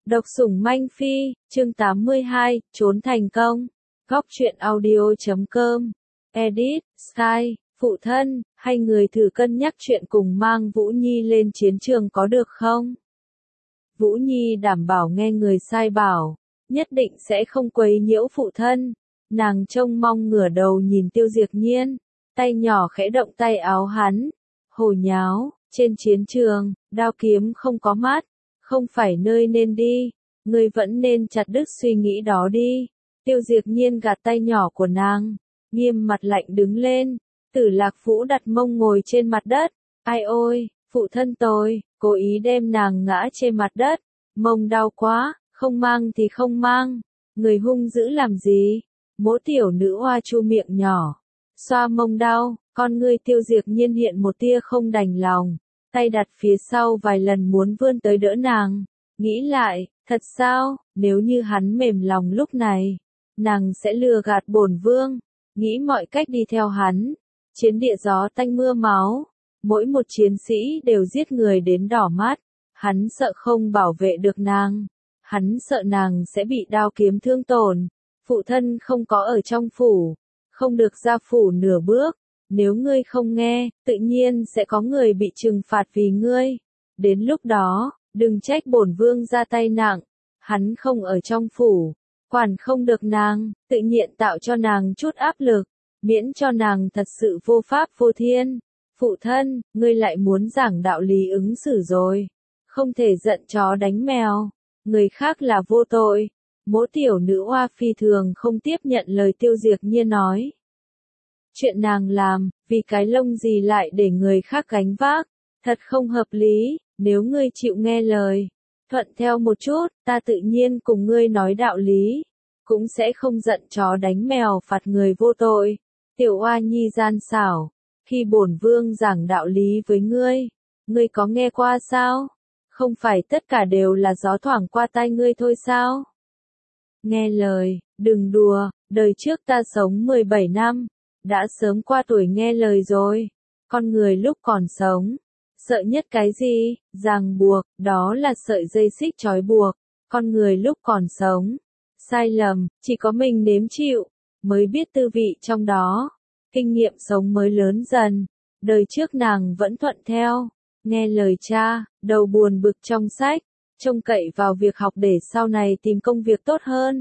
Độc sủng manh phi, chương 82, trốn thành công. Góc truyện audio.com. Edit, Sky, phụ thân, hay người thử cân nhắc chuyện cùng mang Vũ Nhi lên chiến trường có được không? Vũ Nhi đảm bảo nghe người sai bảo, nhất định sẽ không quấy nhiễu phụ thân. Nàng trông mong ngửa đầu nhìn Tiêu Diệp Nhiên, tay nhỏ khẽ động tay áo hắn. Hồ nháo, trên chiến trường, đao kiếm không có mắt, không phải nơi nên đi, ngươi vẫn nên chặt đứt suy nghĩ đó đi. Tiêu Diệp Nhiên gạt tay nhỏ của nàng, nghiêm mặt lạnh đứng lên. Tử Lạc Vũ đặt mông ngồi trên mặt đất. Ai ôi, phụ thân tôi, cố ý đem nàng ngã trên mặt đất. Mông đau quá, không mang thì không mang. Người hung dữ làm gì? Mỗ tiểu nữ oa chu miệng nhỏ, xoa mông đau. Con ngươi Tiêu Diệp Nhiên hiện một tia không đành lòng, tay đặt phía sau vài lần muốn vươn tới đỡ nàng. Nghĩ lại, thật sao, nếu như hắn mềm lòng lúc này, nàng sẽ lừa gạt bổn vương, nghĩ mọi cách đi theo hắn. Chiến địa gió tanh mưa máu, mỗi một chiến sĩ đều giết người đến đỏ mắt, hắn sợ không bảo vệ được nàng, hắn sợ nàng sẽ bị đao kiếm thương tổn. Phụ thân không có ở trong phủ, không được ra phủ nửa bước. Nếu ngươi không nghe, tự nhiên sẽ có người bị trừng phạt vì ngươi. Đến lúc đó, đừng trách bổn vương ra tay nặng. Hắn không ở trong phủ, quản không được nàng, tự nhiên tạo cho nàng chút áp lực, miễn cho nàng thật sự vô pháp vô thiên. Phụ thân, ngươi lại muốn giảng đạo lý ứng xử rồi. Không thể giận chó đánh mèo, người khác là vô tội. Mỗ tiểu nữ oa phi thường không tiếp nhận lời Tiêu Diệp Nhiên nói. Chuyện nàng làm, vì cái lông gì lại để người khác gánh vác, thật không hợp lý. Nếu ngươi chịu nghe lời, thuận theo một chút, ta tự nhiên cùng ngươi nói đạo lý, cũng sẽ không giận chó đánh mèo phạt người vô tội. Tiểu oa nhi gian xảo, khi bổn vương giảng đạo lý với ngươi có nghe qua sao? Không phải tất cả đều là gió thoảng qua tai ngươi thôi sao? Nghe lời, đừng đùa, đời trước ta sống 17 năm. Đã sớm qua tuổi nghe lời rồi. Con người lúc còn sống, sợ nhất cái gì? Ràng buộc, đó là sợi dây xích trói buộc. Con người lúc còn sống, sai lầm, chỉ có mình nếm chịu, mới biết tư vị trong đó. Kinh nghiệm sống mới lớn dần. Đời trước nàng vẫn thuận theo, nghe lời cha, đầu buồn bực trong sách, trông cậy vào việc học để sau này tìm công việc tốt hơn.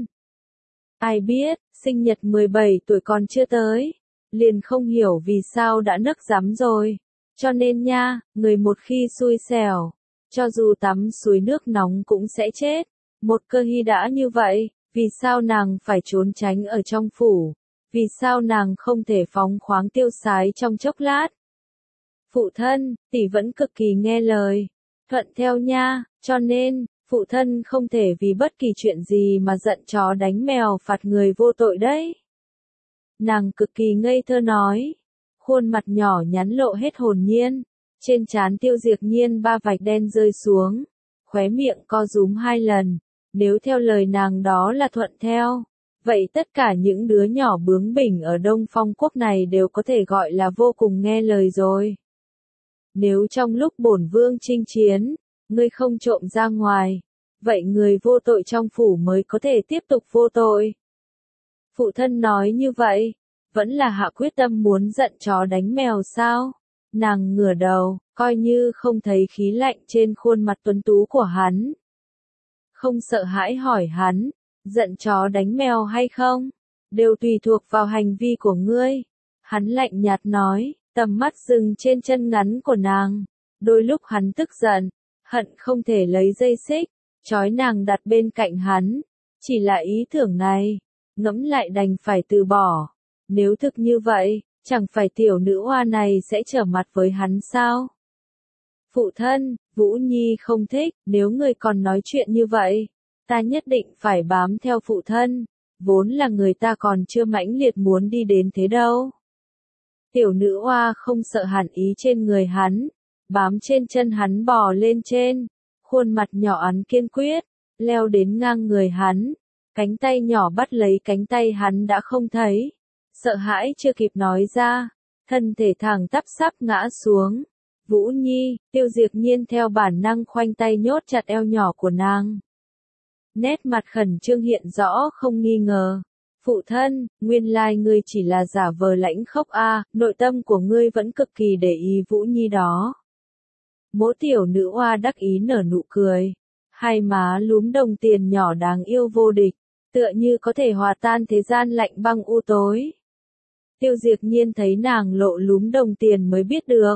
Ai biết, sinh nhật 17 tuổi còn chưa tới, liền không hiểu vì sao đã nấc rắm rồi. Cho nên nha, người một khi xui xẻo, cho dù tắm suối nước nóng cũng sẽ chết. Một cơ hy đã như vậy, vì sao nàng phải trốn tránh ở trong phủ? Vì sao nàng không thể phóng khoáng tiêu sái trong chốc lát? Phụ thân, tỷ vẫn cực kỳ nghe lời, thuận theo nha, cho nên, phụ thân không thể vì bất kỳ chuyện gì mà giận chó đánh mèo phạt người vô tội đấy. Nàng cực kỳ ngây thơ nói, khuôn mặt nhỏ nhắn lộ hết hồn nhiên, trên trán Tiêu Diệp Nhiên ba vạch đen rơi xuống, khóe miệng co rúm 2 lần, nếu theo lời nàng đó là thuận theo, vậy tất cả những đứa nhỏ bướng bỉnh ở Đông Phong quốc này đều có thể gọi là vô cùng nghe lời rồi. Nếu trong lúc bổn vương chinh chiến, ngươi không trộm ra ngoài, vậy người vô tội trong phủ mới có thể tiếp tục vô tội. Phụ thân nói như vậy, vẫn là hạ quyết tâm muốn giận chó đánh mèo sao? Nàng ngửa đầu, coi như không thấy khí lạnh trên khuôn mặt tuấn tú của hắn. Không sợ hãi hỏi hắn, giận chó đánh mèo hay không? Đều tùy thuộc vào hành vi của ngươi. Hắn lạnh nhạt nói, tầm mắt dừng trên chân ngắn của nàng. Đôi lúc hắn tức giận, hận không thể lấy dây xích, trói nàng đặt bên cạnh hắn. Chỉ là ý tưởng này, ngẫm lại đành phải từ bỏ. Nếu thực như vậy, chẳng phải tiểu nữ oa này sẽ trở mặt với hắn sao? Phụ thân, Vũ Nhi không thích, nếu người còn nói chuyện như vậy, ta nhất định phải bám theo phụ thân, vốn là người ta còn chưa mãnh liệt muốn đi đến thế đâu. Tiểu nữ oa không sợ hàn ý trên người hắn, bám trên chân hắn bò lên trên, khuôn mặt nhỏ ắn kiên quyết, leo đến ngang người hắn, cánh tay nhỏ bắt lấy cánh tay hắn đã không thấy. Sợ hãi chưa kịp nói ra, thân thể thẳng tắp sắp ngã xuống. Vũ Nhi, Tiêu Diệp Nhiên theo bản năng khoanh tay nhốt chặt eo nhỏ của nàng. Nét mặt khẩn trương hiện rõ không nghi ngờ. Phụ thân, nguyên lai ngươi chỉ là giả vờ lãnh khốc a, nội tâm của ngươi vẫn cực kỳ để ý Vũ Nhi đó. Mỗ tiểu nữ oa đắc ý nở nụ cười. Hai má lúm đồng tiền nhỏ đáng yêu vô địch, tựa như có thể hòa tan thế gian lạnh băng u tối. Tiêu Diệp Nhiên thấy nàng lộ lúm đồng tiền mới biết được.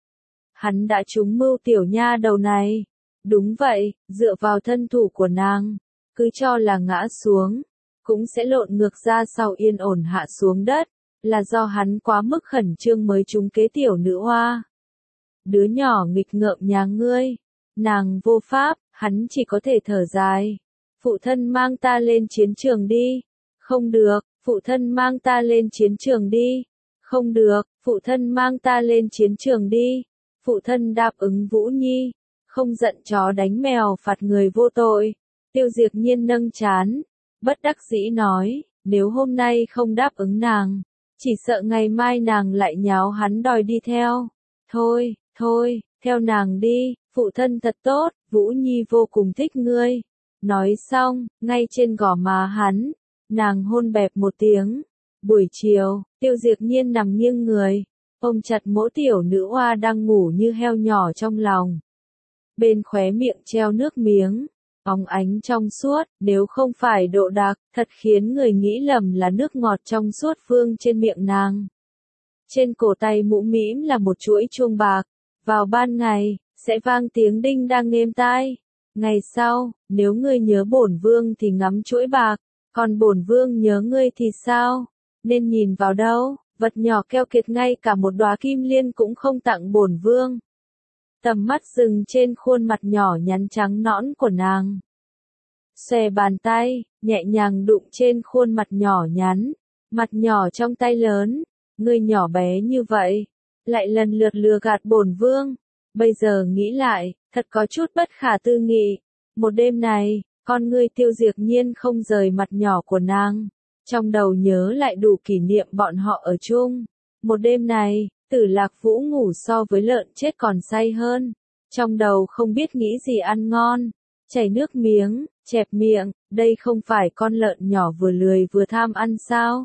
Hắn đã trúng mưu tiểu nha đầu này. Đúng vậy, dựa vào thân thủ của nàng, cứ cho là ngã xuống, cũng sẽ lộn ngược ra sau yên ổn hạ xuống đất, là do hắn quá mức khẩn trương mới trúng kế tiểu nữ hoa. Đứa nhỏ nghịch ngợm nhà ngươi, nàng vô pháp, hắn chỉ có thể thở dài. Phụ thân mang ta lên chiến trường đi. Không được, phụ thân mang ta lên chiến trường đi. Không được, phụ thân mang ta lên chiến trường đi. Phụ thân đáp ứng Vũ Nhi, không giận chó đánh mèo phạt người vô tội. Tiêu Diệp Nhiên nâng trán, bất đắc dĩ nói, nếu hôm nay không đáp ứng nàng, chỉ sợ ngày mai nàng lại nháo hắn đòi đi theo. Thôi, thôi, theo nàng đi, phụ thân thật tốt, Vũ Nhi vô cùng thích ngươi. Nói xong, ngay trên gò má hắn, nàng hôn bẹp một tiếng. Buổi chiều, Tiêu Diệp Nhiên nằm nghiêng người, ôm chặt mỗ tiểu nữ oa đang ngủ như heo nhỏ trong lòng. Bên khóe miệng treo nước miếng, óng ánh trong suốt, nếu không phải độ đặc, thật khiến người nghĩ lầm là nước ngọt trong suốt vương trên miệng nàng. Trên cổ tay mũ mĩm là một chuỗi chuông bạc, vào ban ngày, sẽ vang tiếng đinh đang êm tai. Ngày sau, nếu ngươi nhớ bổn vương thì ngắm chuỗi bạc, còn bổn vương nhớ ngươi thì sao? Nên nhìn vào đâu, vật nhỏ keo kiệt ngay cả một đóa kim liên cũng không tặng bổn vương. Tầm mắt dừng trên khuôn mặt nhỏ nhắn trắng nõn của nàng. Xòe bàn tay, nhẹ nhàng đụng trên khuôn mặt nhỏ nhắn, mặt nhỏ trong tay lớn, ngươi nhỏ bé như vậy, lại lần lượt lừa gạt bổn vương. Bây giờ nghĩ lại, thật có chút bất khả tư nghị. Một đêm này, con ngươi Tiêu Diệp Nhiên không rời mặt nhỏ của nàng, trong đầu nhớ lại đủ kỷ niệm bọn họ ở chung. Một đêm này, Tử Lạc Vũ ngủ so với lợn chết còn say hơn, trong đầu không biết nghĩ gì ăn ngon, chảy nước miếng, chẹp miệng, đây không phải con lợn nhỏ vừa lười vừa tham ăn sao?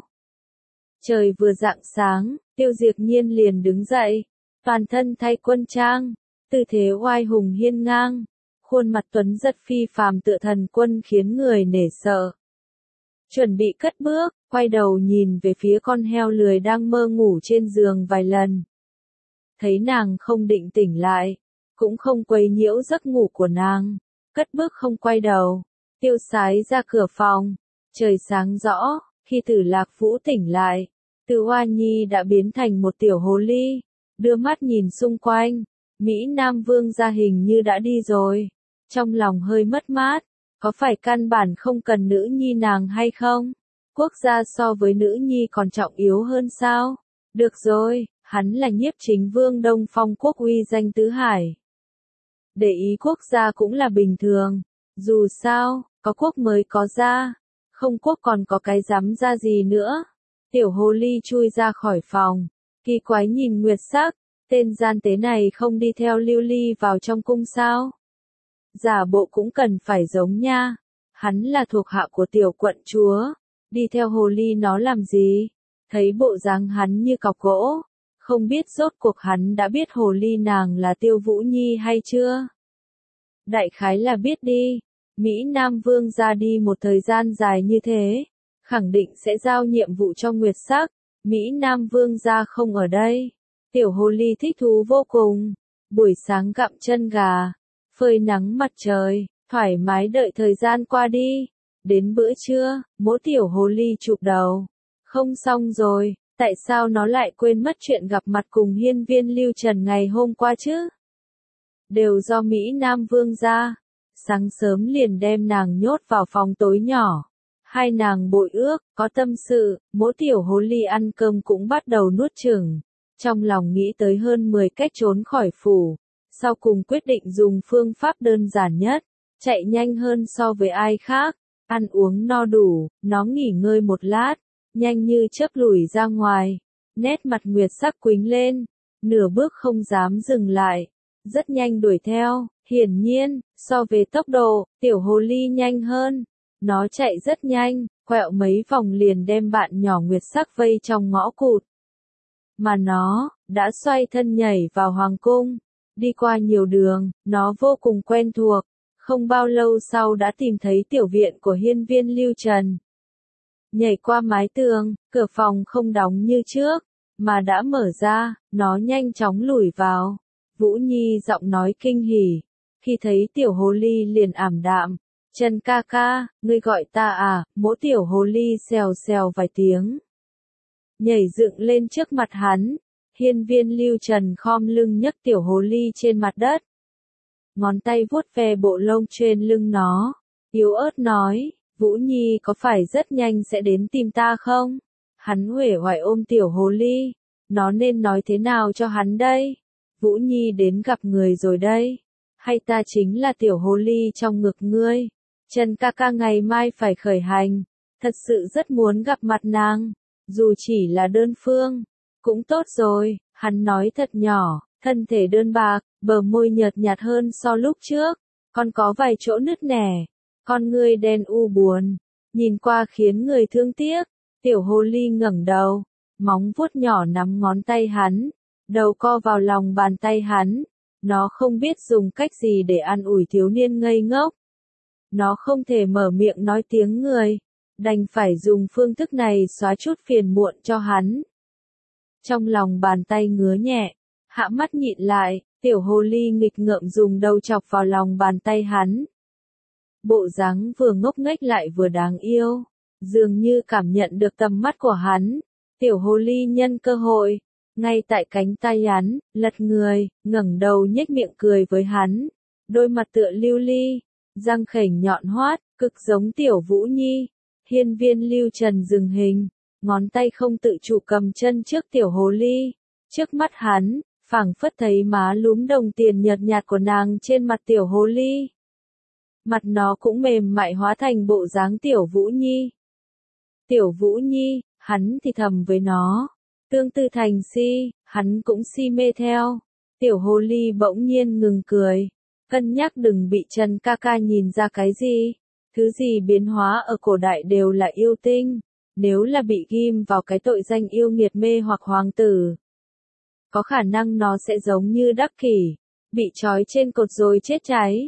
Trời vừa rạng sáng, Tiêu Diệp Nhiên liền đứng dậy, toàn thân thay quân trang, tư thế oai hùng hiên ngang, khuôn mặt tuấn rất phi phàm tựa thần quân khiến người nể sợ. Chuẩn bị cất bước, quay đầu nhìn về phía con heo lười đang mơ ngủ trên giường vài lần. Thấy nàng không định tỉnh lại, cũng không quấy nhiễu giấc ngủ của nàng, cất bước không quay đầu, tiêu sái ra cửa phòng. Trời sáng rõ, khi Tử Lạc Vũ tỉnh lại, Từ Hoa Nhi đã biến thành một tiểu hồ ly, đưa mắt nhìn xung quanh, Mỹ Nam Vương gia hình như đã đi rồi, trong lòng hơi mất mát, có phải căn bản không cần nữ nhi nàng hay không? Quốc gia so với nữ nhi còn trọng yếu hơn sao? Được rồi, hắn là Nhiếp Chính Vương Đông Phong quốc uy danh tứ hải. Để ý quốc gia cũng là bình thường, dù sao, có quốc mới có gia, không quốc còn có cái dám gia gì nữa. Tiểu hồ ly chui ra khỏi phòng, kỳ quái nhìn Nguyệt Sắc, tên gian tế này không đi theo Lưu Ly vào trong cung sao? Giả bộ cũng cần phải giống nha, hắn là thuộc hạ của tiểu quận chúa, đi theo hồ ly nó làm gì? Thấy bộ dáng hắn như cọc gỗ, không biết rốt cuộc hắn đã biết hồ ly nàng là Tiêu Vũ Nhi hay chưa? Đại khái là biết đi, Mỹ Nam Vương ra đi một thời gian dài như thế, khẳng định sẽ giao nhiệm vụ cho Nguyệt Sắc, Mỹ Nam Vương ra không ở đây. Tiểu hồ ly thích thú vô cùng, buổi sáng gặm chân gà, phơi nắng mặt trời, thoải mái đợi thời gian qua đi. Đến bữa trưa, mỗi tiểu hồ ly chụp đầu. Không xong rồi, tại sao nó lại quên mất chuyện gặp mặt cùng hiên viên Lưu Trần ngày hôm qua chứ? Đều do Mỹ Nam Vương ra. Sáng sớm liền đem nàng nhốt vào phòng tối nhỏ. Hai nàng bội ước, có tâm sự, mỗi tiểu hồ ly ăn cơm cũng bắt đầu nuốt chửng. Trong lòng nghĩ tới hơn 10 cách trốn khỏi phủ. Sau cùng quyết định dùng phương pháp đơn giản nhất, chạy nhanh hơn so với ai khác. Ăn uống no đủ, nó nghỉ ngơi một lát, nhanh như chớp lùi ra ngoài. Nét mặt Nguyệt Sắc quĩnh lên, nửa bước không dám dừng lại. rất nhanh đuổi theo, hiển nhiên, so về tốc độ, tiểu hồ ly nhanh hơn. Nó chạy rất nhanh, quẹo mấy vòng liền đem bạn nhỏ Nguyệt Sắc vây trong ngõ cụt. Mà nó, đã xoay thân nhảy vào hoàng cung, đi qua nhiều đường, nó vô cùng quen thuộc, không bao lâu sau đã tìm thấy tiểu viện của hiên viên Lưu Trần. Nhảy qua mái tường, cửa phòng không đóng như trước, mà đã mở ra, nó nhanh chóng lủi vào. Vũ Nhi giọng nói kinh hỉ, khi thấy tiểu hồ ly liền ảm đạm. Trần ca ca, ngươi gọi ta à, mỗi tiểu hồ ly xèo xèo vài tiếng. Nhảy dựng lên trước mặt hắn, hiên viên Lưu Trần khom lưng nhấc tiểu hồ ly trên mặt đất. Ngón tay vuốt ve bộ lông trên lưng nó, yếu ớt nói, Vũ Nhi có phải rất nhanh sẽ đến tìm ta không? Hắn uể oải ôm tiểu hồ ly, nó nên nói thế nào cho hắn đây? Vũ Nhi đến gặp người rồi đây, hay ta chính là tiểu hồ ly trong ngực ngươi? Trần ca ca ngày mai phải khởi hành, thật sự rất muốn gặp mặt nàng, dù chỉ là đơn phương, cũng tốt rồi, hắn nói thật nhỏ, thân thể đơn bạc, bờ môi nhợt nhạt hơn so lúc trước, còn có vài chỗ nứt nẻ, con ngươi đen u buồn, nhìn qua khiến người thương tiếc. Tiểu hồ ly ngẩng đầu, móng vuốt nhỏ nắm ngón tay hắn, đầu co vào lòng bàn tay hắn, nó không biết dùng cách gì để an ủi thiếu niên ngây ngốc. Nó không thể mở miệng nói tiếng người, đành phải dùng phương thức này xóa chút phiền muộn cho hắn. Trong lòng bàn tay ngứa nhẹ, hạ mắt nhịn lại, tiểu hồ ly nghịch ngợm dùng đầu chọc vào lòng bàn tay hắn. Bộ dáng vừa ngốc nghếch lại vừa đáng yêu, dường như cảm nhận được tầm mắt của hắn. Tiểu hồ ly nhân cơ hội, ngay tại cánh tay hắn, lật người, ngẩng đầu nhếch miệng cười với hắn. Đôi mặt tựa lưu ly, răng khểnh nhọn hoắt, cực giống tiểu Vũ Nhi. Hiên viên Lưu Trần dừng hình, ngón tay không tự chủ cầm chân trước tiểu hồ ly. Trước mắt hắn, phảng phất thấy má lúm đồng tiền nhợt nhạt của nàng trên mặt tiểu hồ ly. Mặt nó cũng mềm mại hóa thành bộ dáng tiểu Vũ Nhi. Tiểu Vũ Nhi, hắn thì thầm với nó. Tương tư thành si, hắn cũng si mê theo. Tiểu hồ ly bỗng nhiên ngừng cười. Cân nhắc đừng bị Trần ca ca nhìn ra cái gì. Thứ gì biến hóa ở cổ đại đều là yêu tinh. Nếu là bị ghim vào cái tội danh yêu nghiệt mê hoặc hoàng tử, có khả năng nó sẽ giống như Đắc Kỷ, bị trói trên cột rồi chết cháy.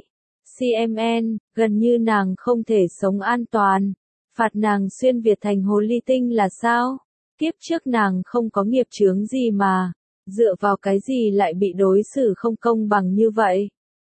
CMN, gần như nàng không thể sống an toàn. Phạt nàng xuyên Việt thành hồ ly tinh là sao? Kiếp trước nàng không có nghiệp chướng gì mà, dựa vào cái gì lại bị đối xử không công bằng như vậy?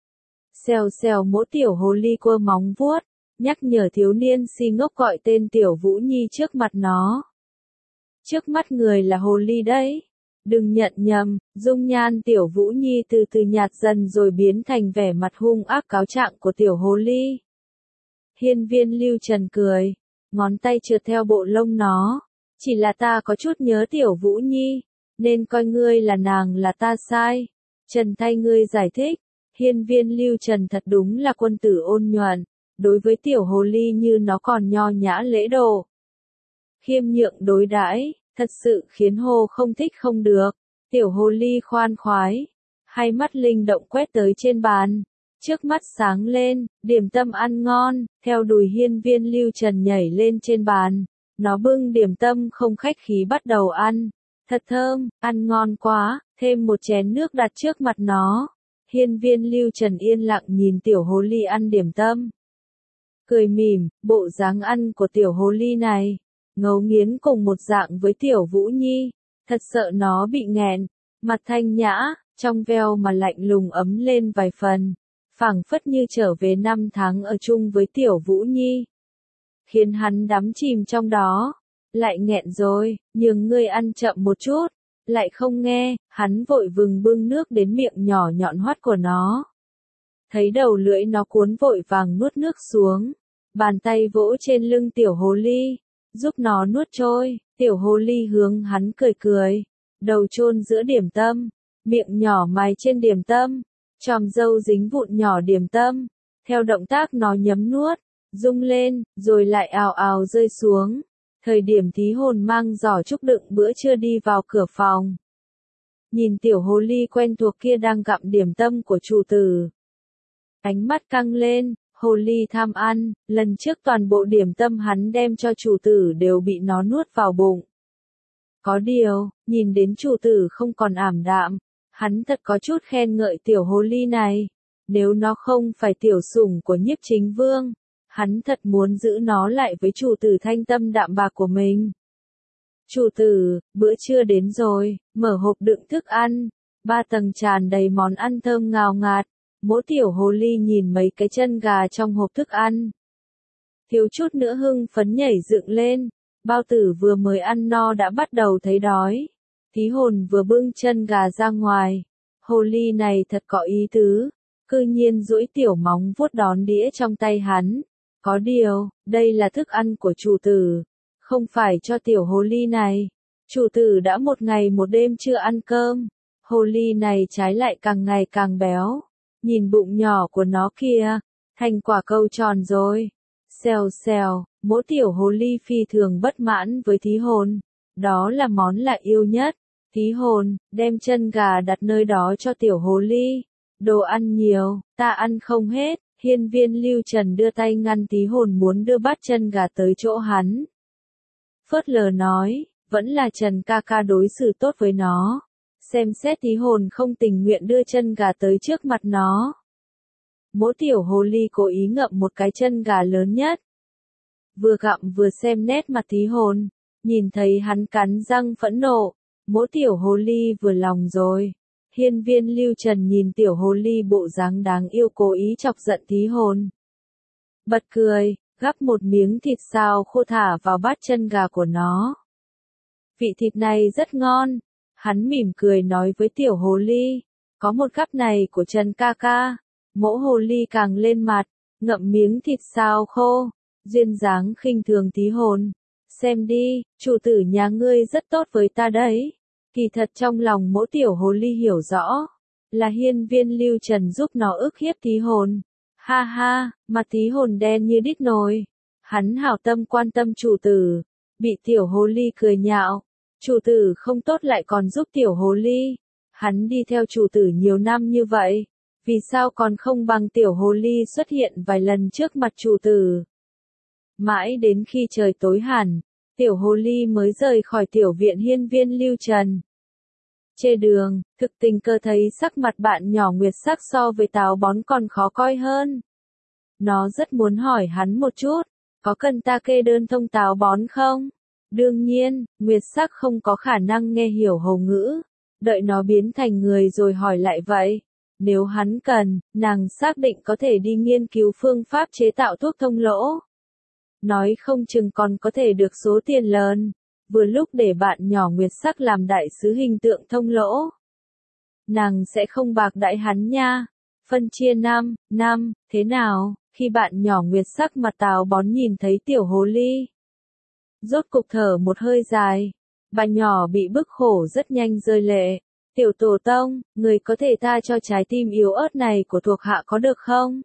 Xèo xèo mỗi tiểu hồ ly quơ móng vuốt, nhắc nhở thiếu niên si ngốc gọi tên tiểu Vũ Nhi trước mặt nó. Trước mắt người là hồ ly đấy. Đừng nhận nhầm, dung nhan tiểu Vũ Nhi từ từ nhạt dần rồi biến thành vẻ mặt hung ác cáo trạng của tiểu hồ ly. Hiên viên Lưu Trần cười, ngón tay trượt theo bộ lông nó. Chỉ là ta có chút nhớ tiểu Vũ Nhi, nên coi ngươi là nàng là ta sai. Trần thay ngươi giải thích, hiên viên Lưu Trần thật đúng là quân tử ôn nhuận, đối với tiểu hồ ly như nó còn nho nhã lễ độ. Khiêm nhượng đối đãi, thật sự khiến hồ không thích không được. Tiểu hồ ly khoan khoái, hai mắt linh động quét tới trên bàn. Trước mắt sáng lên, điểm tâm ăn ngon, theo đùi hiên viên Lưu Trần nhảy lên trên bàn. Nó bưng điểm tâm không khách khí bắt đầu ăn. Thật thơm, ăn ngon quá, thêm một chén nước đặt trước mặt nó. Hiên viên Lưu Trần yên lặng nhìn tiểu hồ ly ăn điểm tâm. Cười mỉm, bộ dáng ăn của tiểu hồ ly này, ngấu nghiến cùng một dạng với tiểu Vũ Nhi. Thật sợ nó bị nghẹn, mặt thanh nhã, trong veo mà lạnh lùng ấm lên vài phần. Phảng phất như trở về năm tháng ở chung với tiểu Vũ Nhi. Khiến hắn đắm chìm trong đó. Lại nghẹn rồi, nhường ngươi ăn chậm một chút. Lại không nghe, hắn vội vừng bưng nước đến miệng nhỏ nhọn hoắt của nó. Thấy đầu lưỡi nó cuốn vội vàng nuốt nước xuống. Bàn tay vỗ trên lưng tiểu hồ ly, giúp nó nuốt trôi. Tiểu hồ ly hướng hắn cười cười. Đầu chôn giữa điểm tâm, miệng nhỏ mài trên điểm tâm. Chòm râu dính vụn nhỏ điểm tâm. Theo động tác nó nhấm nuốt, rung lên, rồi lại ào ào rơi xuống. Thời điểm thí hồn mang giỏ chúc đựng bữa trưa đi vào cửa phòng. nhìn tiểu hồ ly quen thuộc kia đang gặm điểm tâm của chủ tử. Ánh mắt căng lên, hồ ly tham ăn, lần trước toàn bộ điểm tâm hắn đem cho chủ tử đều bị nó nuốt vào bụng. Có điều, nhìn đến chủ tử không còn ảm đạm, hắn thật có chút khen ngợi tiểu hồ ly này. Nếu nó không phải tiểu sủng của Nhiếp Chính Vương, hắn thật muốn giữ nó lại với chủ tử thanh tâm đạm bạc của mình. Chủ tử, bữa trưa đến rồi, mở hộp đựng thức ăn, 3 tầng tràn đầy món ăn thơm ngào ngạt. Mỗi tiểu hồ ly nhìn mấy cái chân gà trong hộp thức ăn, thiếu chút nữa hưng phấn nhảy dựng lên. Bao tử vừa mới ăn no đã bắt đầu thấy đói. Thí hồn vừa bưng chân gà ra ngoài. Hồ ly này thật có ý tứ, cư nhiên duỗi tiểu móng vuốt đón đĩa trong tay hắn. Có điều, đây là thức ăn của chủ tử, không phải cho tiểu hồ ly này. Chủ tử đã 1 ngày 1 đêm chưa ăn cơm. Hồ ly này trái lại càng ngày càng béo. Nhìn bụng nhỏ của nó kìa, thành quả cầu tròn rồi. Xèo xèo, mỗi tiểu hồ ly phi thường bất mãn với thí hồn. Đó là món là yêu nhất. Thí hồn, đem chân gà đặt nơi đó cho tiểu hồ ly. Đồ ăn nhiều, ta ăn không hết. Hiên viên Lưu Trần đưa tay ngăn thí hồn muốn đưa bát chân gà tới chỗ hắn. Phớt lờ nói, vẫn là Trần ca ca đối xử tốt với nó. Xem xét thí hồn không tình nguyện đưa chân gà tới trước mặt nó. Mỗi tiểu hồ ly cố ý ngậm một cái chân gà lớn nhất. Vừa gặm vừa xem nét mặt thí hồn, nhìn thấy hắn cắn răng phẫn nộ, mỗi tiểu hồ ly vừa lòng rồi. Hiên viên Lưu Trần nhìn tiểu hồ ly bộ dáng đáng yêu cố ý chọc giận thí hồn. Bật cười, gắp một miếng thịt xào khô thả vào bát chân gà của nó. Vị thịt này rất ngon. Hắn mỉm cười nói với tiểu hồ ly, có một gắp này của Trần ca ca. Mỗ hồ ly càng lên mặt, ngậm miếng thịt xào khô, duyên dáng khinh thường thí hồn. Xem đi, chủ tử nhà ngươi rất tốt với ta đấy. Kỳ thật trong lòng mỗi tiểu hồ ly hiểu rõ, là hiên viên Lưu Trần giúp nó ức hiếp thí hồn. Ha ha, mặt thí hồn đen như đít nồi. Hắn hảo tâm quan tâm chủ tử, bị tiểu hồ ly cười nhạo. Chủ tử không tốt lại còn giúp tiểu hồ ly. Hắn đi theo chủ tử nhiều năm như vậy, vì sao còn không bằng tiểu hồ ly xuất hiện vài lần trước mặt chủ tử. Mãi đến khi trời tối hẳn, tiểu hồ ly mới rời khỏi tiểu viện hiên viên Lưu Trần. Trên đường, thực tình cơ thấy sắc mặt bạn nhỏ Nguyệt Sắc so với táo bón còn khó coi hơn. Nó rất muốn hỏi hắn một chút, có cần ta kê đơn thông táo bón không? Đương nhiên, Nguyệt Sắc không có khả năng nghe hiểu hầu ngữ, đợi nó biến thành người rồi hỏi lại vậy. Nếu hắn cần, nàng xác định có thể đi nghiên cứu phương pháp chế tạo thuốc thông lỗ. Nói không chừng còn có thể được số tiền lớn, vừa lúc để bạn nhỏ Nguyệt Sắc làm đại sứ hình tượng thông lỗ. Nàng sẽ không bạc đãi hắn nha. Phân chia 5, thế nào, khi bạn nhỏ Nguyệt Sắc mặt táo bón nhìn thấy tiểu hồ ly. Rốt cục thở một hơi dài, bà nhỏ bị bức khổ rất nhanh rơi lệ. Tiểu tổ tông, người có thể tha cho trái tim yếu ớt này của thuộc hạ có được không?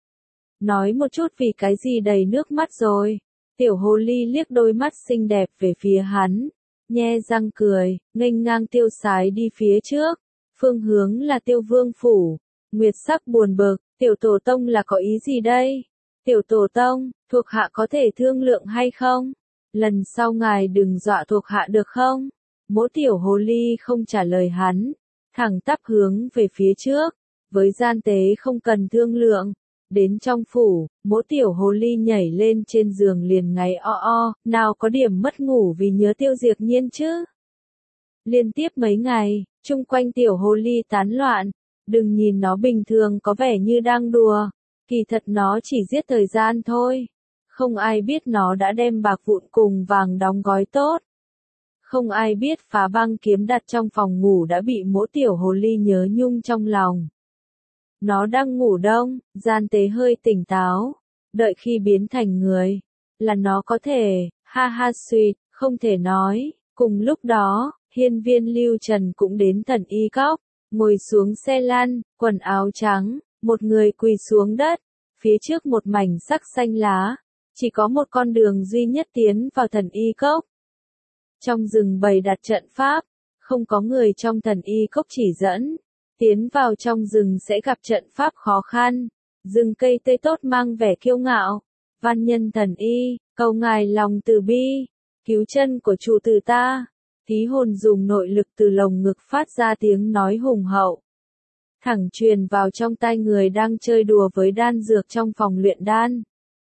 Nói một chút vì cái gì đầy nước mắt rồi. Tiểu hồ ly liếc đôi mắt xinh đẹp về phía hắn, nhe răng cười, nghênh ngang tiêu sái đi phía trước. Phương hướng là Tiêu Vương phủ. Nguyệt Sắc buồn bực, tiểu tổ tông là có ý gì đây? Tiểu tổ tông, thuộc hạ có thể thương lượng hay không? Lần sau ngài đừng dọa thuộc hạ được không? Mỗi tiểu hồ ly không trả lời hắn, thẳng tắp hướng về phía trước, với gian tế không cần thương lượng. Đến trong phủ, mỗi tiểu hồ ly nhảy lên trên giường liền ngáy o, nào có điểm mất ngủ vì nhớ Tiêu Diệp Nhiên chứ. Liên tiếp mấy ngày, chung quanh tiểu hồ ly tán loạn, đừng nhìn nó bình thường có vẻ như đang đùa, kỳ thật nó chỉ giết thời gian thôi. Không ai biết nó đã đem bạc vụn cùng vàng đóng gói tốt. Không ai biết phá băng kiếm đặt trong phòng ngủ đã bị mỗi tiểu hồ ly nhớ nhung trong lòng. Nó đang ngủ đông, gian tế hơi tỉnh táo, đợi khi biến thành người, là nó có thể, ha ha suyệt, không thể nói. Cùng lúc đó, hiên viên Lưu Trần cũng đến Thần Y Cốc, ngồi xuống xe lăn, quần áo trắng, một người quỳ xuống đất, phía trước một mảnh sắc xanh lá, chỉ có một con đường duy nhất tiến vào Thần Y Cốc. Trong rừng bày đặt trận pháp, Không có người trong thần y cốc chỉ dẫn. Tiến vào trong rừng sẽ gặp trận pháp khó khăn. Rừng cây tươi tốt mang vẻ kiêu ngạo. Văn nhân thần y, cầu ngài lòng từ bi. Cứu chân của chủ tử ta. Thí hồn dùng nội lực từ lồng ngực phát ra tiếng nói hùng hậu. Thẳng truyền vào trong tai người đang chơi đùa với đan dược trong phòng luyện đan.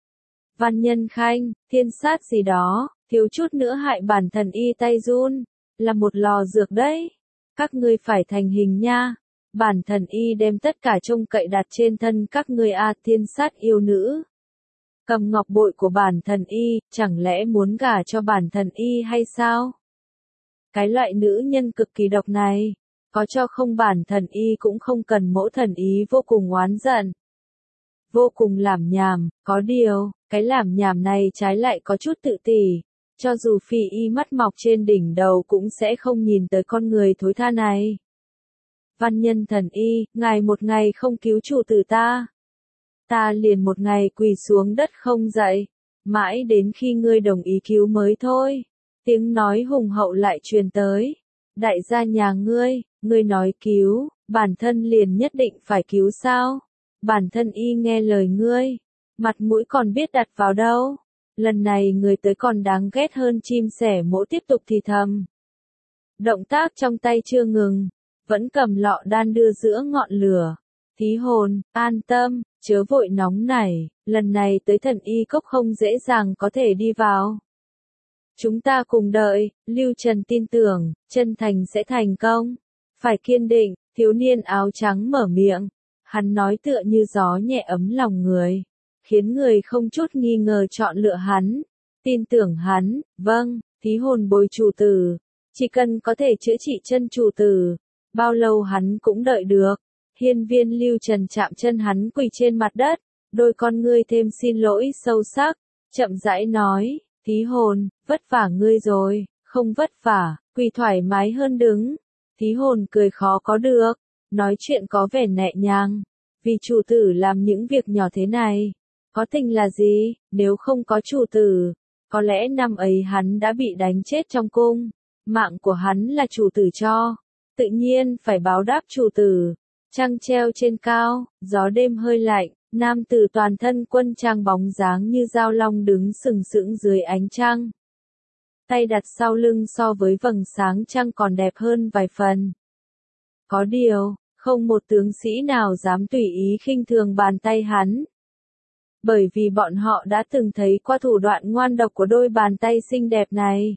Văn nhân khanh, thiên sát gì đó, thiếu chút nữa hại bản thần y tay run, là một lò dược đấy. Các ngươi phải thành hình nha. Bản thần y đem tất cả trông cậy đặt trên thân các ngươi thiên sát yêu nữ. Cầm ngọc bội của bản thần y, chẳng lẽ muốn gả cho bản thần y hay sao? Cái loại nữ nhân cực kỳ độc này, có cho không bản thần y cũng không cần mẫu thần y vô cùng oán giận. Vô cùng lảm nhảm, có điều, cái lảm nhảm này trái lại có chút tự tỷ. Cho dù phi y mắt mọc trên đỉnh đầu cũng sẽ không nhìn tới con người thối tha này. Văn nhân thần y, ngài một ngày không cứu chủ tử ta. Ta liền một ngày quỳ xuống đất không dậy. Mãi đến khi ngươi đồng ý cứu mới thôi. Tiếng nói hùng hậu lại truyền tới. Đại gia nhà ngươi nói cứu, bản thân liền nhất định phải cứu sao? Bản thân y nghe lời ngươi. Mặt mũi còn biết đặt vào đâu. Lần này người tới còn đáng ghét hơn chim sẻ mỗ tiếp tục thì thầm. Động tác trong tay chưa ngừng. Vẫn cầm lọ đan đưa giữa ngọn lửa. Thí hồn, an tâm, chớ vội nóng nảy, lần này tới thần y cốc không dễ dàng có thể đi vào. Chúng ta cùng đợi, Lưu Trần tin tưởng, chân thành sẽ thành công. Phải kiên định, thiếu niên áo trắng mở miệng. Hắn nói tựa như gió nhẹ ấm lòng người, khiến người không chút nghi ngờ chọn lựa hắn. Tin tưởng hắn, vâng, thí hồn bồi chủ tử. Chỉ cần có thể chữa trị chân chủ tử, bao lâu hắn cũng đợi được. Hiên viên Lưu Trần chạm chân hắn quỳ trên mặt đất, đôi con ngươi thêm xin lỗi sâu sắc, chậm rãi nói, thí hồn, vất vả ngươi rồi, không vất vả, quỳ thoải mái hơn đứng. Thí hồn cười khó có được, nói chuyện có vẻ nhẹ nhàng, vì chủ tử làm những việc nhỏ thế này, có tình là gì, nếu không có chủ tử, có lẽ năm ấy hắn đã bị đánh chết trong cung, mạng của hắn là chủ tử cho, tự nhiên phải báo đáp chủ tử. Trăng treo trên cao, gió đêm hơi lạnh, nam tử toàn thân quân trang bóng dáng như dao long đứng sừng sững dưới ánh trăng. Tay đặt sau lưng so với vầng sáng trăng còn đẹp hơn vài phần. Có điều, không một tướng sĩ nào dám tùy ý khinh thường bàn tay hắn. Bởi vì bọn họ đã từng thấy qua thủ đoạn ngoan độc của đôi bàn tay xinh đẹp này.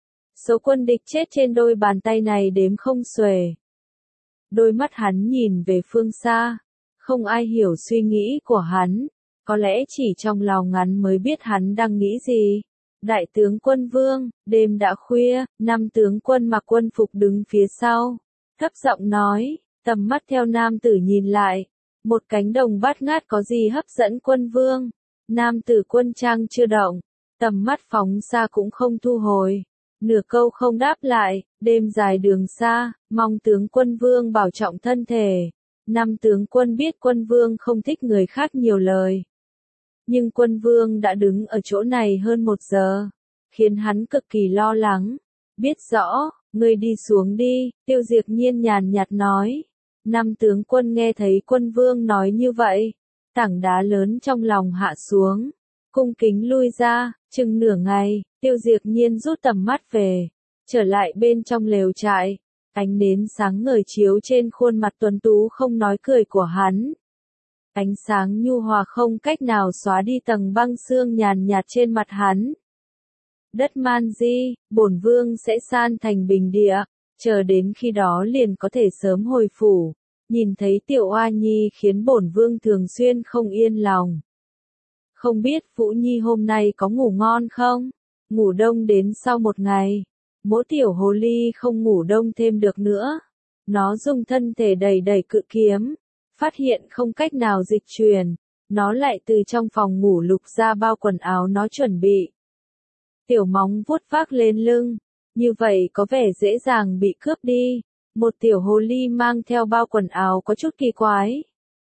Số quân địch chết trên đôi bàn tay này đếm không xuể. Đôi mắt hắn nhìn về phương xa, không ai hiểu suy nghĩ của hắn, có lẽ chỉ trong lòng hắn mới biết hắn đang nghĩ gì. Đại tướng quân Vương, đêm đã khuya, 5 tướng quân mặc quân phục đứng phía sau, thấp giọng nói, tầm mắt theo nam tử nhìn lại, một cánh đồng bát ngát có gì hấp dẫn quân Vương. Nam tử quân trang chưa động, tầm mắt phóng xa cũng không thu hồi. Nửa câu không đáp lại, đêm dài đường xa, mong tướng quân Vương bảo trọng thân thể. 5 tướng quân biết quân Vương không thích người khác nhiều lời. Nhưng quân Vương đã đứng ở chỗ này hơn 1 giờ, khiến hắn cực kỳ lo lắng. Biết rõ, ngươi đi xuống đi, Tiêu Diệp Nhiên nhàn nhạt nói. 5 tướng quân nghe thấy quân Vương nói như vậy, tảng đá lớn trong lòng hạ xuống, cung kính lui ra, chừng nửa ngày, Tiêu Diệp Nhiên rút tầm mắt về, trở lại bên trong lều trại, ánh nến sáng ngời chiếu trên khuôn mặt tuấn tú không nói cười của hắn. Ánh sáng nhu hòa không cách nào xóa đi tầng băng xương nhàn nhạt trên mặt hắn. Đất Man Di, bổn vương sẽ san thành bình địa, chờ đến khi đó liền có thể sớm hồi phủ. Nhìn thấy Tiểu Oa Nhi khiến bổn vương thường xuyên không yên lòng. Không biết Vũ Nhi hôm nay có ngủ ngon không? Ngủ đông đến sau 1 ngày. Mỗi tiểu hồ ly không ngủ đông thêm được nữa. Nó dùng thân thể đẩy đẩy cự kiếm. Phát hiện không cách nào dịch chuyển. Nó lại từ trong phòng ngủ lục ra bao quần áo nó chuẩn bị. Tiểu móng vuốt vác lên lưng. Như vậy có vẻ dễ dàng bị cướp đi. Một tiểu hồ ly mang theo bao quần áo có chút kỳ quái.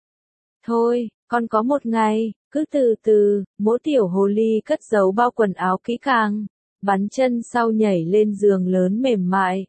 Thôi, còn có 1 ngày, cứ từ từ, mỗi tiểu hồ ly cất giấu bao quần áo kỹ càng, bắn chân sau nhảy lên giường lớn mềm mại.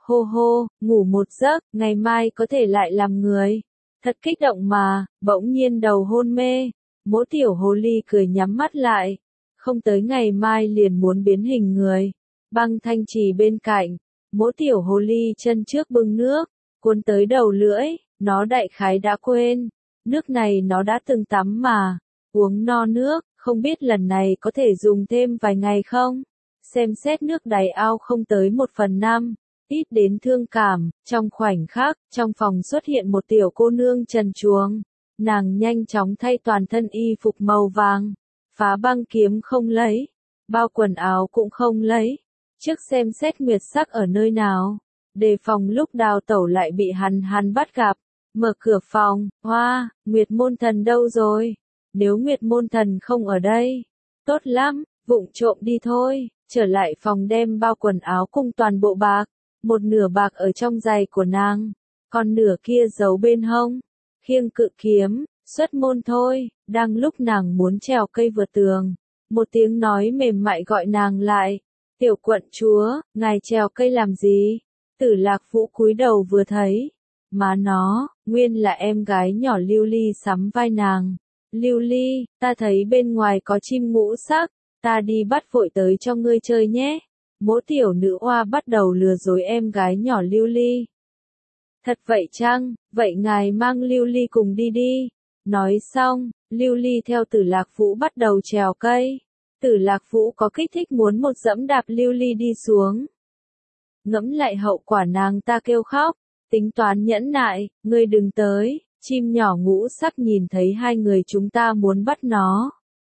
Hô hô, ngủ một giấc, ngày mai có thể lại làm người. Thật kích động mà, bỗng nhiên đầu hôn mê. Mỗ tiểu hồ ly cười nhắm mắt lại. Không tới ngày mai liền muốn biến hình người. Băng Thanh Trì bên cạnh, mỗ tiểu hồ ly chân trước bưng nước, cuốn tới đầu lưỡi, nó đại khái đã quên. Nước này nó đã từng tắm mà, uống no nước, không biết lần này có thể dùng thêm vài ngày không? Xem xét nước đáy ao không tới 1/5, ít đến thương cảm, trong khoảnh khắc, trong phòng xuất hiện một tiểu cô nương trần truồng. Nàng nhanh chóng thay toàn thân y phục màu vàng, phá băng kiếm không lấy, bao quần áo cũng không lấy. Trước xem xét nguyệt sắc ở nơi nào, đề phòng lúc đào tẩu lại bị hắn bắt gặp. Mở cửa phòng, hoa, Nguyệt Môn Thần đâu rồi? Nếu Nguyệt Môn Thần không ở đây, tốt lắm, vụng trộm đi thôi, trở lại phòng đem bao quần áo cùng toàn bộ bạc, một nửa bạc ở trong giày của nàng, còn nửa kia giấu bên hông, khiêng cự kiếm, xuất môn thôi. Đang lúc nàng muốn trèo cây vượt tường, một tiếng nói mềm mại gọi nàng lại, tiểu quận chúa, ngài trèo cây làm gì? Tử Lạc Vũ cúi đầu vừa thấy, má nó, nguyên là em gái nhỏ Lưu Ly sắm vai nàng. Lưu Ly, ta thấy bên ngoài có chim ngũ sắc, ta đi bắt vội tới cho ngươi chơi nhé. Mỗ tiểu nữ oa bắt đầu lừa dối em gái nhỏ Lưu Ly. Thật vậy chăng, vậy ngài mang Lưu Ly cùng đi đi. Nói xong, Lưu Ly theo Tử Lạc Vũ bắt đầu trèo cây. Tử Lạc Vũ có kích thích muốn một dẫm đạp Lưu Ly đi xuống. Ngẫm lại hậu quả nàng ta kêu khóc, tính toán nhẫn nại, ngươi đừng tới, chim nhỏ ngũ sắc nhìn thấy hai người chúng ta muốn bắt nó.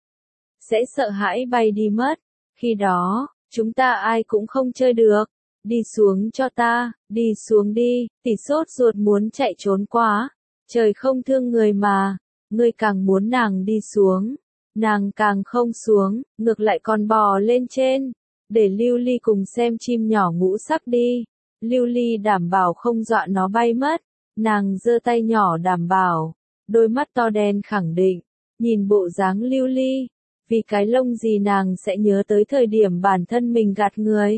Sẽ sợ hãi bay đi mất, khi đó, chúng ta ai cũng không chơi được. Đi xuống cho ta, đi xuống đi, tỷ sốt ruột muốn chạy trốn quá. Trời không thương người mà, ngươi càng muốn nàng đi xuống, nàng càng không xuống, ngược lại còn bò lên trên. Để Lưu Ly cùng xem chim nhỏ ngũ sắc đi. Lưu Ly đảm bảo không dọa nó bay mất. Nàng giơ tay nhỏ đảm bảo, đôi mắt to đen khẳng định, nhìn bộ dáng Lưu Ly, vì cái lông gì nàng sẽ nhớ tới thời điểm bản thân mình gạt người.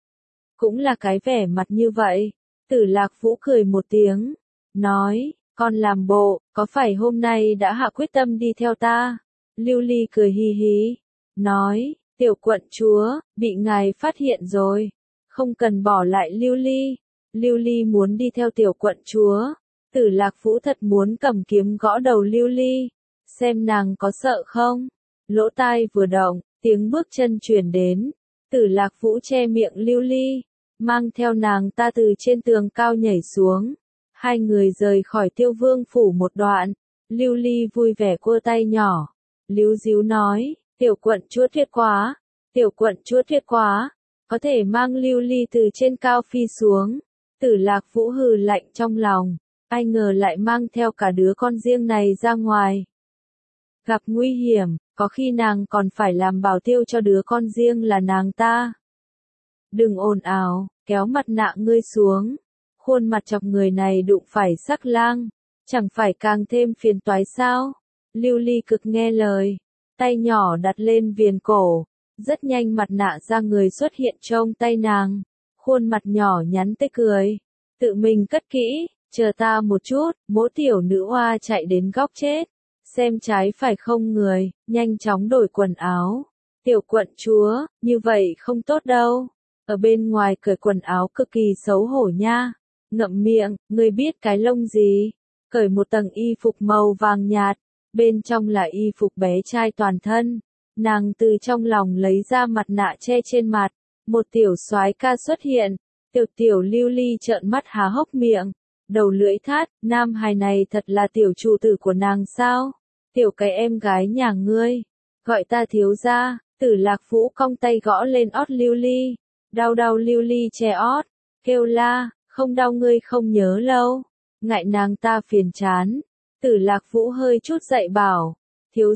Cũng là cái vẻ mặt như vậy. Tử Lạc Vũ cười một tiếng, nói, con làm bộ, có phải hôm nay đã hạ quyết tâm đi theo ta? Lưu Ly cười hi hí, nói, tiểu quận chúa, bị ngài phát hiện rồi, không cần bỏ lại Lưu Ly. Lưu Ly muốn đi theo tiểu quận chúa. Tử Lạc Vũ thật muốn cầm kiếm gõ đầu Lưu Ly, xem nàng có sợ không. Lỗ tai vừa động, tiếng bước chân truyền đến. Tử Lạc Vũ che miệng Lưu Ly, mang theo nàng ta từ trên tường cao nhảy xuống. Hai người rời khỏi Tiêu Vương phủ một đoạn. Lưu Ly vui vẻ cua tay nhỏ, líu díu nói, tiểu quận chúa tuyệt quá, tiểu quận chúa tuyệt quá, có thể mang Lưu Ly từ trên cao phi xuống. Tử Lạc Vũ hừ lạnh trong lòng, ai ngờ lại mang theo cả đứa con riêng này ra ngoài. Gặp nguy hiểm, có khi nàng còn phải làm bảo tiêu cho đứa con riêng là nàng ta. Đừng ồn ào, kéo mặt nạ ngươi xuống. Khuôn mặt chọc người này đụng phải sắc lang, chẳng phải càng thêm phiền toái sao? Lưu Ly cực nghe lời, tay nhỏ đặt lên viền cổ, rất nhanh mặt nạ ra người xuất hiện trong tay nàng. Khuôn mặt nhỏ nhắn tê cười, tự mình cất kỹ, chờ ta một chút. Mỗ tiểu nữ oa chạy đến góc chết, xem trái phải không người, nhanh chóng đổi quần áo. Tiểu quận chúa, như vậy không tốt đâu, ở bên ngoài cởi quần áo cực kỳ xấu hổ nha. Ngậm miệng, ngươi biết cái lông gì? Cởi một tầng y phục màu vàng nhạt, bên trong là y phục bé trai toàn thân. Nàng từ trong lòng lấy ra mặt nạ che trên mặt, một tiểu soái ca xuất hiện. Tiểu Lưu Ly trợn mắt há hốc miệng, đầu lưỡi thắt, nam hài này thật là tiểu chủ tử của nàng sao? Tiểu cái em gái nhà ngươi, gọi ta thiếu gia. Tử Lạc Vũ cong tay gõ lên ót Lưu Ly, đau đau. Lưu Ly che ót, kêu la, không đau ngươi không nhớ lâu, ngại nàng ta phiền chán. Tử Lạc Vũ hơi chút dậy bảo, thiếu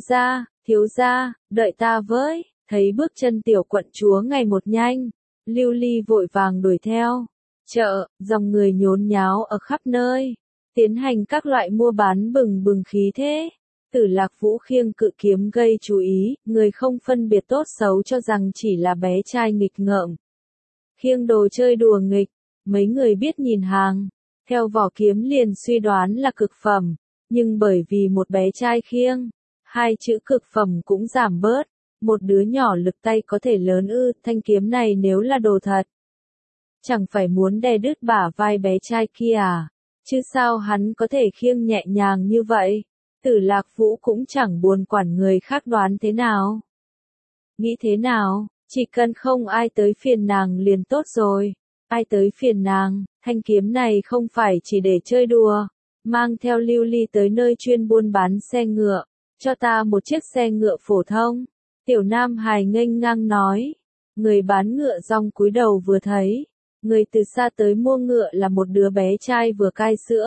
gia, đợi ta với. Thấy bước chân tiểu quận chúa ngày một nhanh, Lưu Ly vội vàng đuổi theo. Chợ, dòng người nhốn nháo ở khắp nơi, tiến hành các loại mua bán bừng bừng khí thế. Tử Lạc Vũ khiêng cự kiếm gây chú ý, người không phân biệt tốt xấu cho rằng chỉ là bé trai nghịch ngợm. Khiêng đồ chơi đùa nghịch, Mấy người biết nhìn hàng, theo vỏ kiếm liền suy đoán là cực phẩm, nhưng bởi vì một bé trai khiêng, hai chữ cực phẩm cũng giảm bớt, một đứa nhỏ lực tay có thể lớn ư, thanh kiếm này nếu là đồ thật. Chẳng phải muốn đè đứt bả vai bé trai kia à, chứ sao hắn có thể khiêng nhẹ nhàng như vậy, Tử Lạc Vũ cũng chẳng buồn quản người khác đoán thế nào. Nghĩ thế nào, chỉ cần không ai tới phiền nàng liền tốt rồi, ai tới phiền nàng, thanh kiếm này không phải chỉ để chơi đùa, mang theo Lưu Ly tới nơi chuyên buôn bán xe ngựa, cho ta một chiếc xe ngựa phổ thông. Tiểu Nam Hải nghênh ngang nói, người bán ngựa rong cúi đầu vừa thấy, người từ xa tới mua ngựa là một đứa bé trai vừa cai sữa.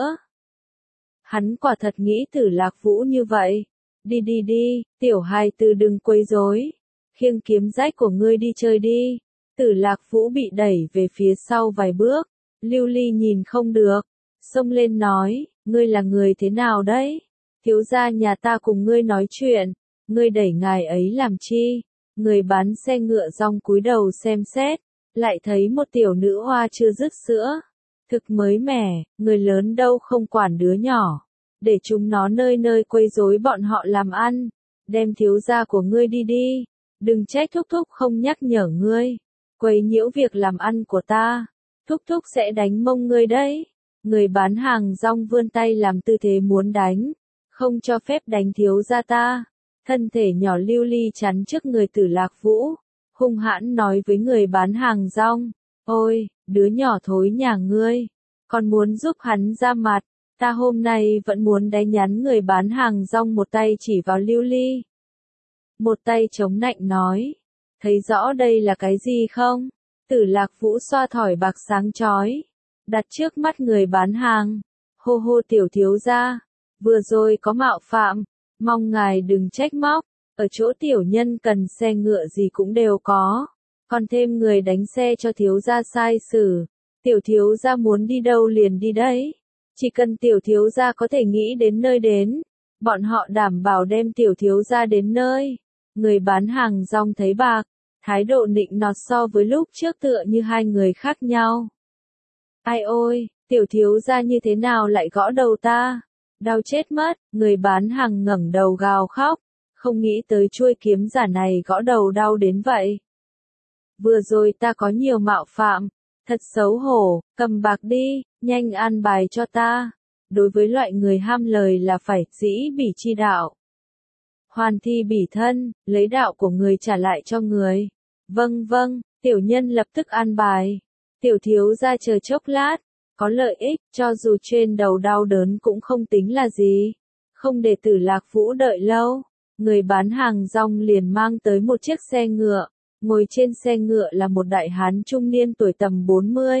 Hắn quả thật nghĩ Tử Lạc Vũ như vậy, đi đi đi, tiểu hài tử đừng quấy rối, khiêng kiếm rách của ngươi đi chơi đi. Tử Lạc Vũ bị đẩy về phía sau vài bước, Lưu Ly nhìn không được, xông lên nói, ngươi là người thế nào đấy? Thiếu gia nhà ta cùng ngươi nói chuyện, ngươi đẩy ngài ấy làm chi? Người bán xe ngựa rong cúi đầu xem xét, lại thấy một tiểu nữ hoa chưa dứt sữa. Thực mới mẻ, người lớn đâu không quản đứa nhỏ, để chúng nó nơi nơi quấy rối bọn họ làm ăn, đem thiếu gia của ngươi đi đi, đừng trách thúc thúc không nhắc nhở ngươi, quấy nhiễu việc làm ăn của ta, thúc thúc sẽ đánh mông ngươi đấy. Người bán hàng rong vươn tay làm tư thế muốn đánh, không cho phép đánh thiếu gia ta. Thân thể nhỏ Lưu Ly chắn trước người Tử Lạc Vũ, hung hãn nói với người bán hàng rong, ôi, đứa nhỏ thối nhà ngươi, còn muốn giúp hắn ra mặt, ta hôm nay vẫn muốn đánh nhắn. Người bán hàng rong một tay chỉ vào Lưu Ly, một tay chống nạnh nói, thấy rõ đây là cái gì không? Tử Lạc Vũ xoa thỏi bạc sáng chói, đặt trước mắt người bán hàng, hô hô tiểu thiếu gia, vừa rồi có mạo phạm, mong ngài đừng trách móc, ở chỗ tiểu nhân cần xe ngựa gì cũng đều có, còn thêm người đánh xe cho thiếu gia sai xử, tiểu thiếu gia muốn đi đâu liền đi đấy, chỉ cần tiểu thiếu gia có thể nghĩ đến nơi đến, bọn họ đảm bảo đem tiểu thiếu gia đến nơi. Người bán hàng rong thấy bạc, thái độ nịnh nọt so với lúc trước tựa như hai người khác nhau. Ai ôi, tiểu thiếu gia như thế nào lại gõ đầu ta? Đau chết mất, người bán hàng ngẩng đầu gào khóc, không nghĩ tới chuôi kiếm giả này gõ đầu đau đến vậy. Vừa rồi ta có nhiều mạo phạm, thật xấu hổ, cầm bạc đi, nhanh an bài cho ta. Đối với loại người ham lời là phải dĩ bỉ chi đạo. Hoàn thi bỉ thân, lấy đạo của người trả lại cho người. Vâng vâng, tiểu nhân lập tức an bài. Tiểu thiếu gia chờ chốc lát, có lợi ích, cho dù trên đầu đau đớn cũng không tính là gì. Không để Tử Lạc Vũ đợi lâu, người bán hàng rong liền mang tới một chiếc xe ngựa, ngồi trên xe ngựa là một đại hán trung niên tuổi tầm 40.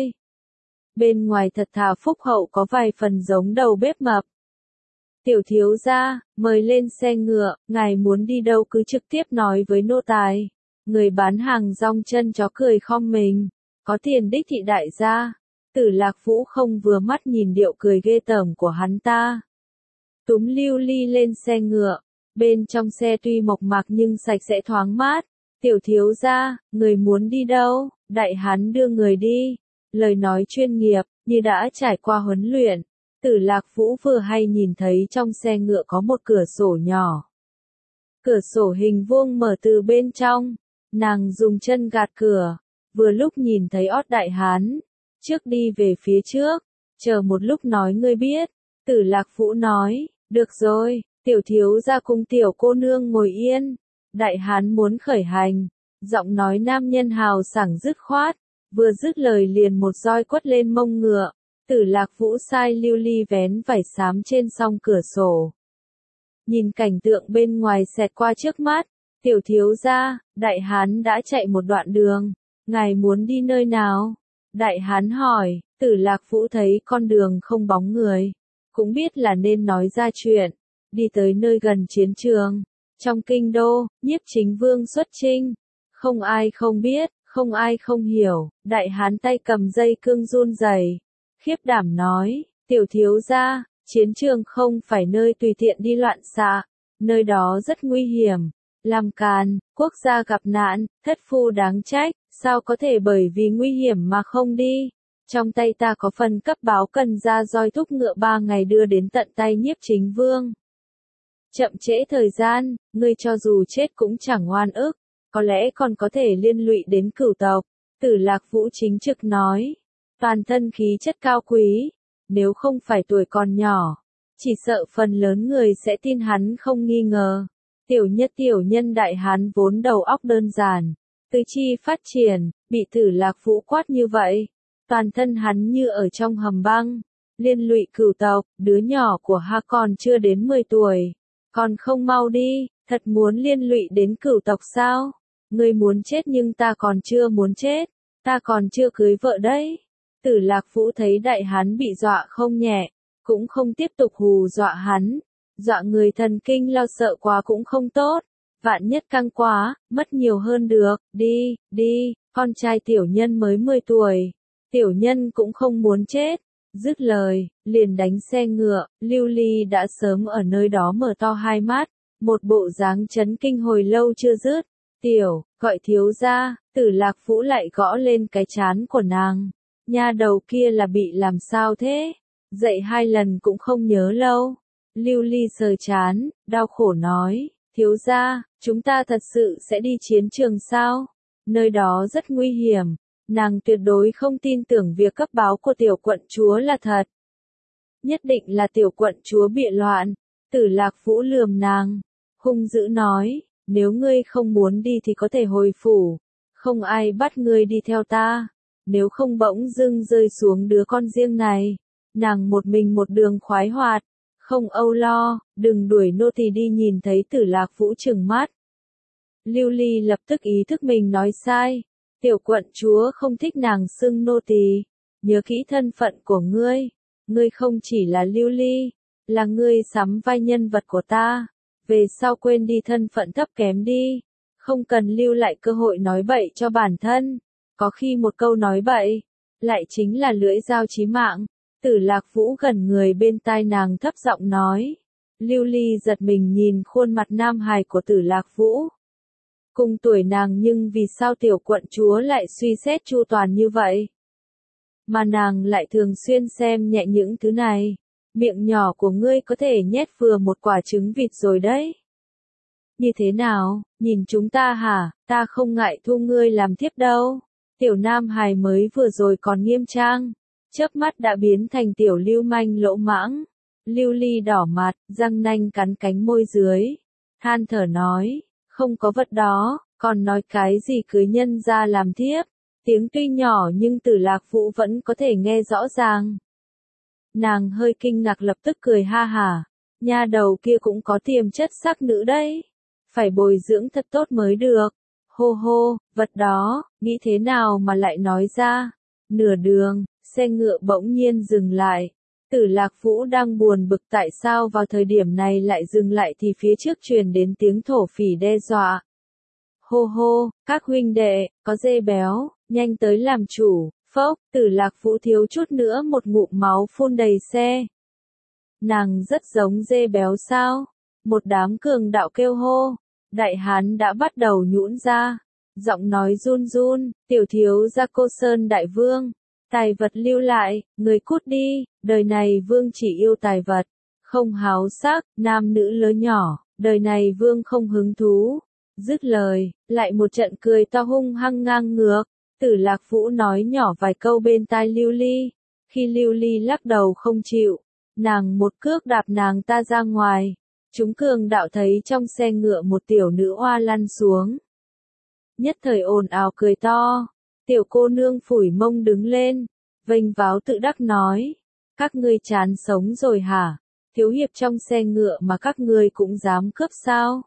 Bên ngoài thật thà phúc hậu có vài phần giống đầu bếp mập. Tiểu thiếu gia, mời lên xe ngựa, ngài muốn đi đâu cứ trực tiếp nói với nô tài. Người bán hàng rong chân chó cười khom mình, có tiền đích thị đại gia. Tử Lạc Vũ không vừa mắt nhìn điệu cười ghê tởm của hắn ta. Túm Lưu Ly lên xe ngựa, bên trong xe tuy mộc mạc nhưng sạch sẽ thoáng mát. Tiểu thiếu gia, người muốn đi đâu? Đại hán đưa người đi. Lời nói chuyên nghiệp, như đã trải qua huấn luyện. Tử Lạc Vũ vừa hay nhìn thấy trong xe ngựa có một cửa sổ nhỏ. Cửa sổ hình vuông mở từ bên trong. Nàng dùng chân gạt cửa, vừa lúc nhìn thấy ót đại hán. Trước đi về phía trước, chờ một lúc nói ngươi biết. Tử Lạc Vũ nói, được rồi, tiểu thiếu gia cùng tiểu cô nương ngồi yên. Đại hán muốn khởi hành, giọng nói nam nhân hào sảng dứt khoát, vừa dứt lời liền một roi quất lên mông ngựa. Tử Lạc Vũ sai Lưu Ly vén vải xám trên song cửa sổ. Nhìn cảnh tượng bên ngoài xẹt qua trước mắt, tiểu thiếu gia, đại hán đã chạy một đoạn đường, ngài muốn đi nơi nào? Đại hán hỏi, Tử Lạc Vũ thấy con đường không bóng người, cũng biết là nên nói ra chuyện, đi tới nơi gần chiến trường. Trong kinh đô, Nhiếp Chính Vương xuất chinh, không ai không biết, không ai không hiểu, đại hán tay cầm dây cương run rẩy, khiếp đảm nói, tiểu thiếu gia, chiến trường không phải nơi tùy tiện đi loạn xạ, nơi đó rất nguy hiểm, làm càn, quốc gia gặp nạn, thất phu đáng trách, sao có thể bởi vì nguy hiểm mà không đi, Trong tay ta có phần cấp báo cần ra roi thúc ngựa 3 ngày đưa đến tận tay Nhiếp Chính Vương. Chậm trễ thời gian, ngươi cho dù chết cũng chẳng oan ức, có lẽ còn có thể liên lụy đến cửu tộc. Tử Lạc Vũ chính trực nói, toàn thân khí chất cao quý, nếu không phải tuổi còn nhỏ, chỉ sợ phần lớn người sẽ tin hắn không nghi ngờ. Tiểu nhân đại hán vốn đầu óc đơn giản, tứ chi phát triển, bị Tử Lạc Vũ quát như vậy, toàn thân hắn như ở trong hầm băng, liên lụy cửu tộc, đứa nhỏ của ha còn chưa đến 10 tuổi, còn không mau đi, thật muốn liên lụy đến cửu tộc sao? Ngươi muốn chết nhưng ta còn chưa muốn chết, ta còn chưa cưới vợ đấy. Tử Lạc Vũ thấy đại hán bị dọa không nhẹ, cũng không tiếp tục hù dọa hắn, dọa người thần kinh lo sợ quá cũng không tốt, vạn nhất căng quá, mất nhiều hơn được, đi, con trai tiểu nhân mới 10 tuổi, tiểu nhân cũng không muốn chết. Dứt lời, liền đánh xe ngựa, Lưu Ly đã sớm ở nơi đó mở to hai mắt, một bộ dáng chấn kinh hồi lâu chưa dứt. Gọi thiếu gia, Tử Lạc Vũ lại gõ lên cái trán của nàng. Nha đầu kia là bị làm sao thế? Dậy 2 lần cũng không nhớ lâu. Lưu Ly sờ trán, đau khổ nói, thiếu gia, chúng ta thật sự sẽ đi chiến trường sao? Nơi đó rất nguy hiểm. Nàng tuyệt đối không tin tưởng việc cấp báo của tiểu quận chúa là thật. Nhất định là tiểu quận chúa bịa loạn. Tử Lạc Vũ lườm nàng, hung dữ nói, nếu ngươi không muốn đi thì có thể hồi phủ, không ai bắt ngươi đi theo ta, nếu không bỗng dưng rơi xuống đứa con riêng này. Nàng một mình một đường khoái hoạt, không âu lo, đừng đuổi nô tỳ đi. Nhìn thấy Tử Lạc Vũ trừng mắt, Lưu Ly lập tức ý thức mình nói sai. Tiểu quận chúa không thích nàng xưng nô tỳ, nhớ kỹ thân phận của ngươi không chỉ là Lưu Ly, là ngươi sắm vai nhân vật của ta, về sau quên đi thân phận thấp kém đi, không cần lưu lại cơ hội nói bậy cho bản thân, có khi một câu nói bậy, lại chính là lưỡi dao chí mạng. Tử Lạc Vũ gần người bên tai nàng thấp giọng nói. Lưu Ly giật mình nhìn khuôn mặt nam hài của Tử Lạc Vũ. Cùng tuổi nàng nhưng vì sao tiểu quận chúa lại suy xét chu toàn như vậy? Mà nàng lại thường xuyên xem nhẹ những thứ này. Miệng nhỏ của ngươi có thể nhét vừa một quả trứng vịt rồi đấy. Như thế nào, nhìn chúng ta hả, ta không ngại thu ngươi làm thiếp đâu. Tiểu nam hài mới vừa rồi còn nghiêm trang, chớp mắt đã biến thành tiểu lưu manh lỗ mãng. Lưu Ly đỏ mặt, răng nanh cắn cánh môi dưới, than thở nói, không có vật đó, còn nói cái gì cưới nhân ra làm thiếp. Tiếng tuy nhỏ nhưng Tử Lạc Vũ vẫn có thể nghe rõ ràng. Nàng hơi kinh ngạc lập tức cười ha hả, nha đầu kia cũng có tiềm chất sắc nữ đấy, phải bồi dưỡng thật tốt mới được. Hô hô, vật đó, nghĩ thế nào mà lại nói ra. Nửa đường, xe ngựa bỗng nhiên dừng lại. Tử Lạc Vũ đang buồn bực tại sao vào thời điểm này lại dừng lại thì phía trước truyền đến tiếng thổ phỉ đe dọa. Hô hô, các huynh đệ, có dê béo, nhanh tới làm chủ. Phốc, Tử Lạc Vũ thiếu chút nữa một ngụm máu phun đầy xe. Nàng rất giống dê béo sao? Một đám cường đạo kêu hô. Đại hán đã bắt đầu nhũn ra. Giọng nói run run, tiểu thiếu gia Cô Sơn đại vương. Tài vật lưu lại, người cút đi, đời này vương chỉ yêu tài vật. Không háo sắc, nam nữ lớn nhỏ, đời này vương không hứng thú. Dứt lời, lại một trận cười to hung hăng ngang ngược. Tử Lạc Vũ nói nhỏ vài câu bên tai Lưu Ly. Khi Lưu Ly lắc đầu không chịu, nàng một cước đạp nàng ta ra ngoài. Chúng cường đạo thấy trong xe ngựa một tiểu nữ oa lăn xuống. Nhất thời ồn ào cười to. Tiểu cô nương phủi mông đứng lên, vênh váo tự đắc nói. Các ngươi chán sống rồi hả? Thiếu hiệp trong xe ngựa mà các ngươi cũng dám cướp sao?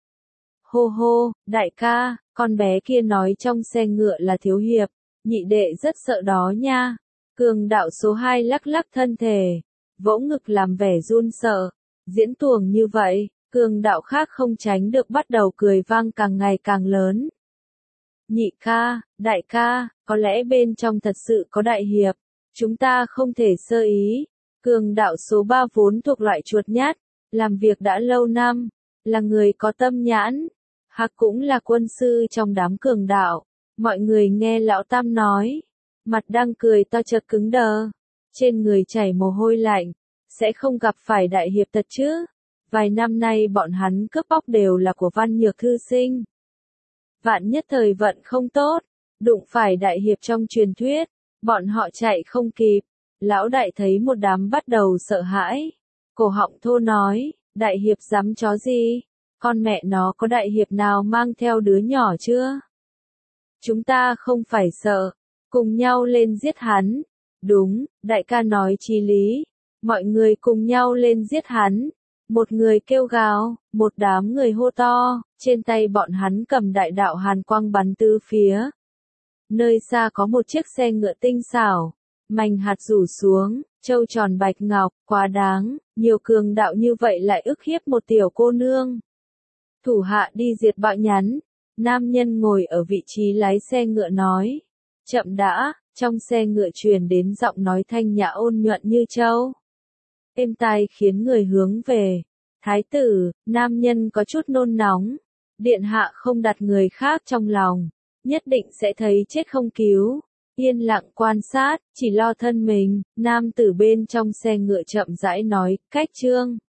Hô hô, đại ca, con bé kia nói trong xe ngựa là thiếu hiệp, nhị đệ rất sợ đó nha. Cường đạo số 2 lắc lắc thân thể, vỗ ngực làm vẻ run sợ. Diễn tuồng như vậy, cường đạo khác không tránh được bắt đầu cười vang càng ngày càng lớn. Nhị ca, đại ca, có lẽ bên trong thật sự có đại hiệp, chúng ta không thể sơ ý. Cường đạo số 3 vốn thuộc loại chuột nhát, làm việc đã lâu năm, là người có tâm nhãn. Hạc cũng là quân sư trong đám cường đạo. Mọi người nghe lão tam nói, Mặt đang cười to chợt cứng đờ. Trên người chảy mồ hôi lạnh. Sẽ không gặp phải đại hiệp thật chứ? Vài năm nay bọn hắn cướp bóc đều là của Văn Nhược thư sinh. Vạn nhất thời vận không tốt, đụng phải đại hiệp trong truyền thuyết, bọn họ chạy không kịp. Lão đại thấy một đám bắt đầu sợ hãi. Cổ họng thô nói, đại hiệp dám chó gì? Con mẹ nó có đại hiệp nào mang theo đứa nhỏ chưa? Chúng ta không phải sợ, cùng nhau lên giết hắn. Đúng, đại ca nói chí lý. Mọi người cùng nhau lên giết hắn. Một người kêu gào, một đám người hô to, trên tay bọn hắn cầm đại đạo hàn quang bắn tứ phía. Nơi xa có một chiếc xe ngựa tinh xảo, mảnh hạt rủ xuống, châu tròn bạch ngọc, quá đáng, nhiều cường đạo như vậy lại ức hiếp một tiểu cô nương. Thủ hạ đi diệt bạo nhắn, nam nhân ngồi ở vị trí lái xe ngựa nói. Chậm đã, trong xe ngựa truyền đến giọng nói thanh nhã ôn nhuận như châu. Êm tai khiến người hướng về. Thái tử, nam nhân có chút nôn nóng. Điện hạ không đặt người khác trong lòng. Nhất định sẽ thấy chết không cứu. Yên lặng quan sát, chỉ lo thân mình. Nam tử bên trong xe ngựa chậm rãi nói, cách trương.